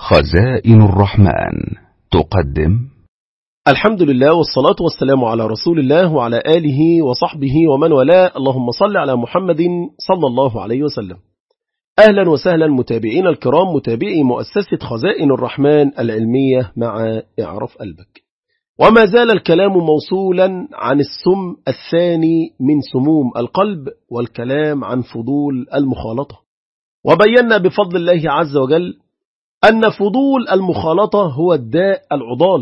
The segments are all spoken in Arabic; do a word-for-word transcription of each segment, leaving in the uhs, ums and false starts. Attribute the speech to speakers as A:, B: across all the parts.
A: خزائن الرحمن تقدم.
B: الحمد لله والصلاة والسلام على رسول الله وعلى آله وصحبه ومن والاه. اللهم صل على محمد صلى الله عليه وسلم. أهلا وسهلا متابعين الكرام، متابعي مؤسسة خزائن الرحمن العلمية مع اعرف قلبك. وما زال الكلام موصولا عن السم الثاني من سموم القلب، والكلام عن فضول المخالطة. وبينا بفضل الله عز وجل أن فضول المخالطة هو الداء العضال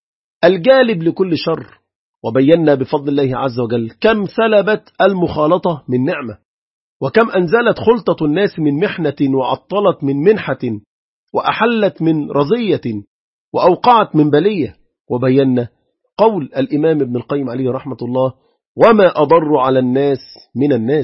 B: الجالب لكل شر. وبينا بفضل الله عز وجل كم سلبت المخالطة من نعمة، وكم أنزلت خلطة الناس من محنة، وعطلت من منحة، وأحلت من رزية، وأوقعت من بلية. وبينا قول الإمام ابن القيم عليه رحمة الله: وما أضر على الناس من الناس.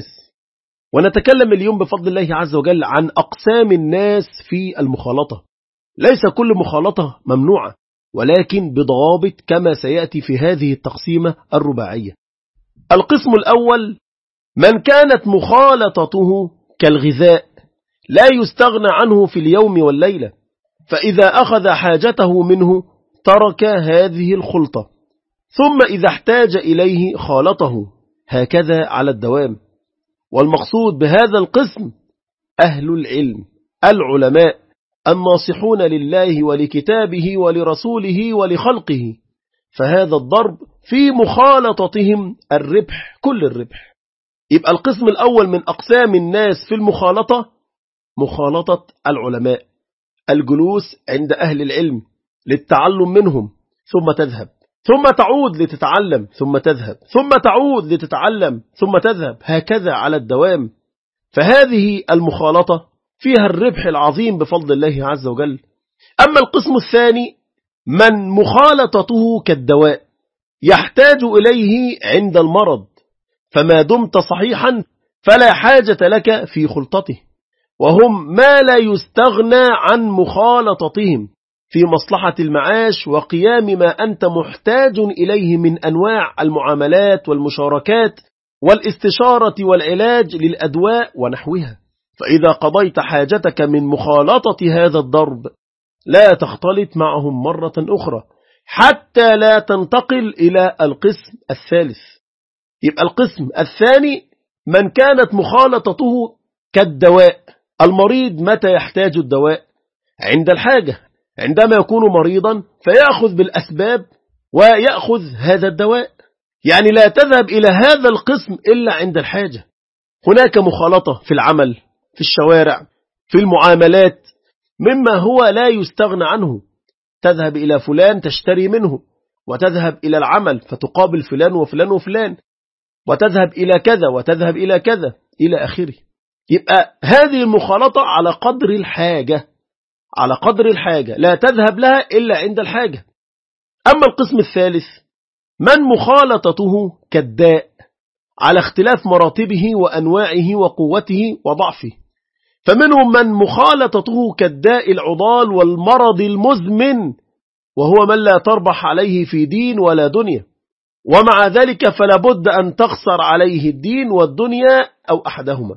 B: ونتكلم اليوم بفضل الله عز وجل عن أقسام الناس في المخالطة. ليس كل مخالطة ممنوعة، ولكن بضوابط كما سيأتي في هذه التقسيمة الرباعية. القسم الأول: من كانت مخالطته كالغذاء لا يستغنى عنه في اليوم والليلة، فإذا أخذ حاجته منه ترك هذه الخلطة، ثم إذا احتاج إليه خالطه، هكذا على الدوام. والمقصود بهذا القسم أهل العلم العلماء الناصحون لله ولكتابه ولرسوله ولخلقه، فهذا الضرب في مخالطتهم الربح كل الربح. يبقى القسم الأول من أقسام الناس في المخالطة مخالطة العلماء، الجلوس عند أهل العلم للتعلم منهم، ثم تذهب، ثم تعود لتتعلم، ثم تذهب، ثم تعود لتتعلم، ثم تذهب، هكذا على الدوام. فهذه المخالطة فيها الربح العظيم بفضل الله عز وجل. أما القسم الثاني: من مخالطته كالدواء يحتاج إليه عند المرض، فما دمت صحيحا فلا حاجة لك في خلطته، وهم ما لا يستغنى عن مخالطتهم في مصلحة المعاش وقيام ما أنت محتاج إليه من أنواع المعاملات والمشاركات والاستشارة والعلاج للأدواء ونحوها. فإذا قضيت حاجتك من مخالطة هذا الضرب لا تختلط معهم مرة أخرى حتى لا تنتقل إلى القسم الثالث. يبقى القسم الثاني: من كانت مخالطته كالدواء. المريض متى يحتاج الدواء؟ عند الحاجة، عندما يكون مريضا فيأخذ بالأسباب ويأخذ هذا الدواء. يعني لا تذهب إلى هذا القسم إلا عند الحاجة. هناك مخالطة في العمل، في الشوارع، في المعاملات، مما هو لا يستغنى عنه. تذهب إلى فلان تشتري منه، وتذهب إلى العمل فتقابل فلان وفلان وفلان، وتذهب إلى كذا وتذهب إلى كذا إلى آخره. يبقى هذه المخالطة على قدر الحاجة، على قدر الحاجة، لا تذهب لها إلا عند الحاجة. أما القسم الثالث: من مخالطته كالداء، على اختلاف مراتبه وأنواعه وقوته وضعفه. فمنهم من مخالطته كالداء العضال والمرض المزمن، وهو من لا تربح عليه في دين ولا دنيا، ومع ذلك فلا بد أن تخسر عليه الدين والدنيا أو أحدهما.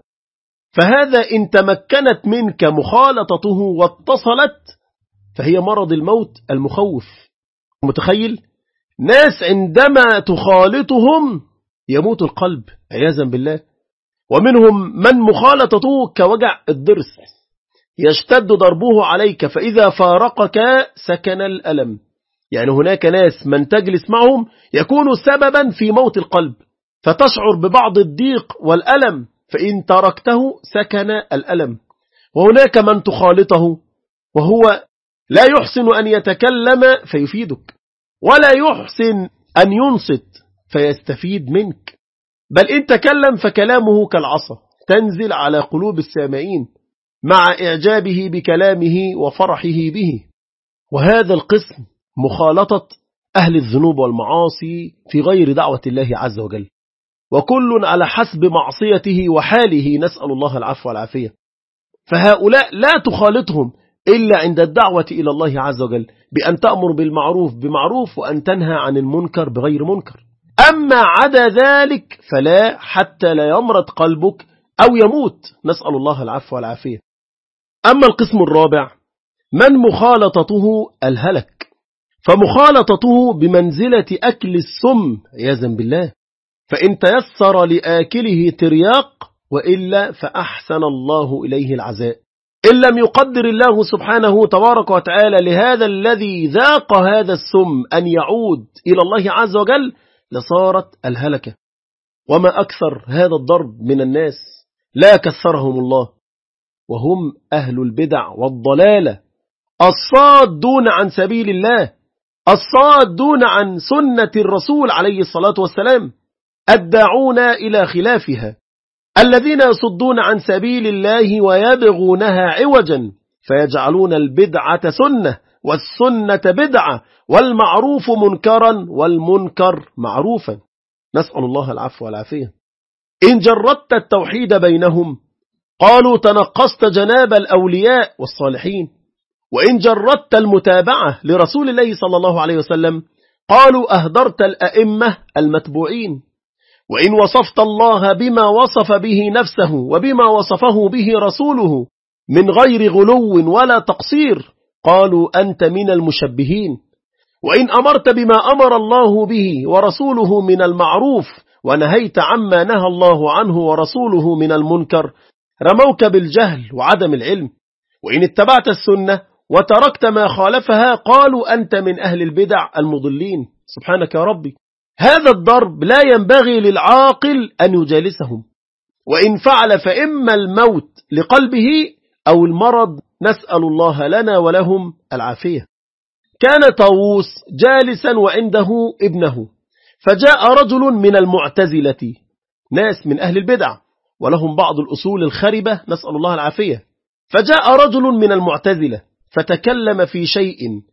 B: فهذا إن تمكنت منك مخالطته واتصلت فهي مرض الموت المخوف. متخيل؟ ناس عندما تخالطهم يموت القلب عياذا بالله. ومنهم من مخالطته كوجع الضرس، يشتد ضربه عليك، فإذا فارقك سكن الألم. يعني هناك ناس من تجلس معهم يكون سببا في موت القلب، فتشعر ببعض الضيق والألم، فإن تركته سكن الألم. وهناك من تخالطه وهو لا يحسن أن يتكلم فيفيدك، ولا يحسن أن ينصت فيستفيد منك، بل إن تكلم فكلامه كالعصا تنزل على قلوب السامعين مع إعجابه بكلامه وفرحه به. وهذا القسم مخالطة أهل الذنوب والمعاصي في غير دعوة الله عز وجل، وكل على حسب معصيته وحاله، نسأل الله العفو والعافية. فهؤلاء لا تخالطهم إلا عند الدعوة إلى الله عز وجل، بأن تأمر بالمعروف بمعروف وأن تنهى عن المنكر بغير منكر. أما عدا ذلك فلا، حتى لا يمرض قلبك أو يموت، نسأل الله العفو والعافية. أما القسم الرابع: من مخالطته الهلك، فمخالطته بمنزلة أكل السم عياذا بالله، فإن تيسر لآكله ترياق، وإلا فأحسن الله إليه العزاء. إن لم يقدر الله سبحانه تبارك وتعالى لهذا الذي ذاق هذا السم أن يعود إلى الله عز وجل لصارت الهلكة. وما أكثر هذا الضرب من الناس، لا كثرهم الله، وهم أهل البدع والضلالة الصادون عن سبيل الله، الصادون عن سنة الرسول عليه الصلاة والسلام، الداعون إلى خلافها، الذين يصدون عن سبيل الله ويبغونها عوجا، فيجعلون البدعة سنة والسنة بدعة والمعروف منكرا والمنكر معروفا. نسأل الله العفو والعافية. إن جردت التوحيد بينهم قالوا تنقصت جناب الأولياء والصالحين، وإن جردت المتابعة لرسول الله صلى الله عليه وسلم قالوا أهدرت الأئمة المتبوعين، وإن وصفت الله بما وصف به نفسه وبما وصفه به رسوله من غير غلو ولا تقصير قالوا أنت من المشبهين، وإن أمرت بما أمر الله به ورسوله من المعروف ونهيت عما نهى الله عنه ورسوله من المنكر رموك بالجهل وعدم العلم، وإن اتبعت السنة وتركت ما خالفها قالوا أنت من أهل البدع المضلين. سبحانك يا ربي. هذا الضرب لا ينبغي للعاقل أن يجالسهم، وإن فعل فإما الموت لقلبه أو المرض، نسأل الله لنا ولهم العافية. كان طاووس جالسا وعنده ابنه، فجاء رجل من المعتزلة، ناس من أهل البدع ولهم بعض الأصول الخربة، نسأل الله العافية. فجاء رجل من المعتزلة فتكلم في شيء،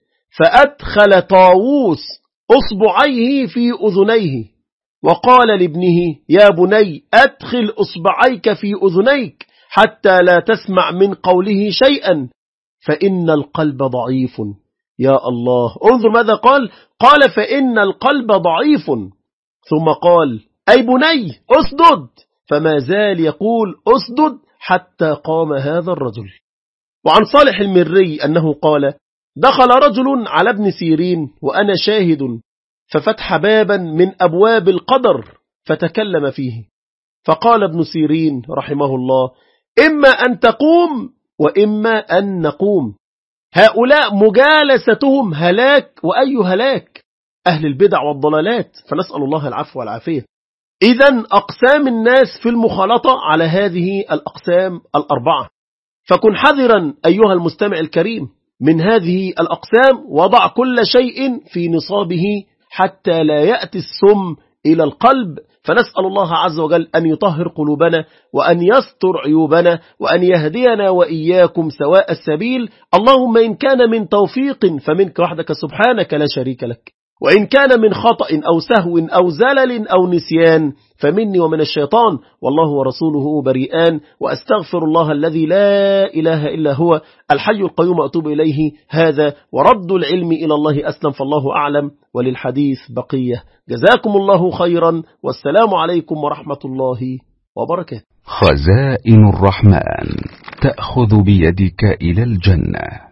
B: فأدخل طاووس أصبعيه في أذنيه وقال لابنه يا بني أدخل أصبعيك في أذنيك حتى لا تسمع من قوله شيئا فإن القلب ضعيف. يا الله، انظر ماذا قال، قال فإن القلب ضعيف، ثم قال أي بني أسدد، فما زال يقول أسدد حتى قام هذا الرجل. وعن صالح المري أنه قال دخل رجل على ابن سيرين وأنا شاهد، ففتح بابا من أبواب القدر فتكلم فيه، فقال ابن سيرين رحمه الله إما أن تقوم وإما أن نقوم. هؤلاء مجالستهم هلاك، وأي هلاك، أهل البدع والضلالات، فنسأل الله العفو والعافية. إذن أقسام الناس في المخالطة على هذه الأقسام الأربعة، فكن حذرا أيها المستمع الكريم من هذه الأقسام، وضع كل شيء في نصابه حتى لا يأتي السم إلى القلب. فنسأل الله عز وجل أن يطهر قلوبنا وأن يستر عيوبنا وأن يهدينا وإياكم سواء السبيل. اللهم إن كان من توفيق فمنك وحدك سبحانك لا شريك لك، وإن كان من خطأ أو سهو أو زلل أو نسيان فمني ومن الشيطان، والله ورسوله بريئان، وأستغفر الله الذي لا إله إلا هو الحي القيوم أتوب إليه. هذا ورد العلم إلى الله أسلم، فالله أعلم، وللحديث بقية. جزاكم الله خيرا، والسلام عليكم ورحمة الله وبركاته.
A: خزائن الرحمن تأخذ بيدك إلى الجنة.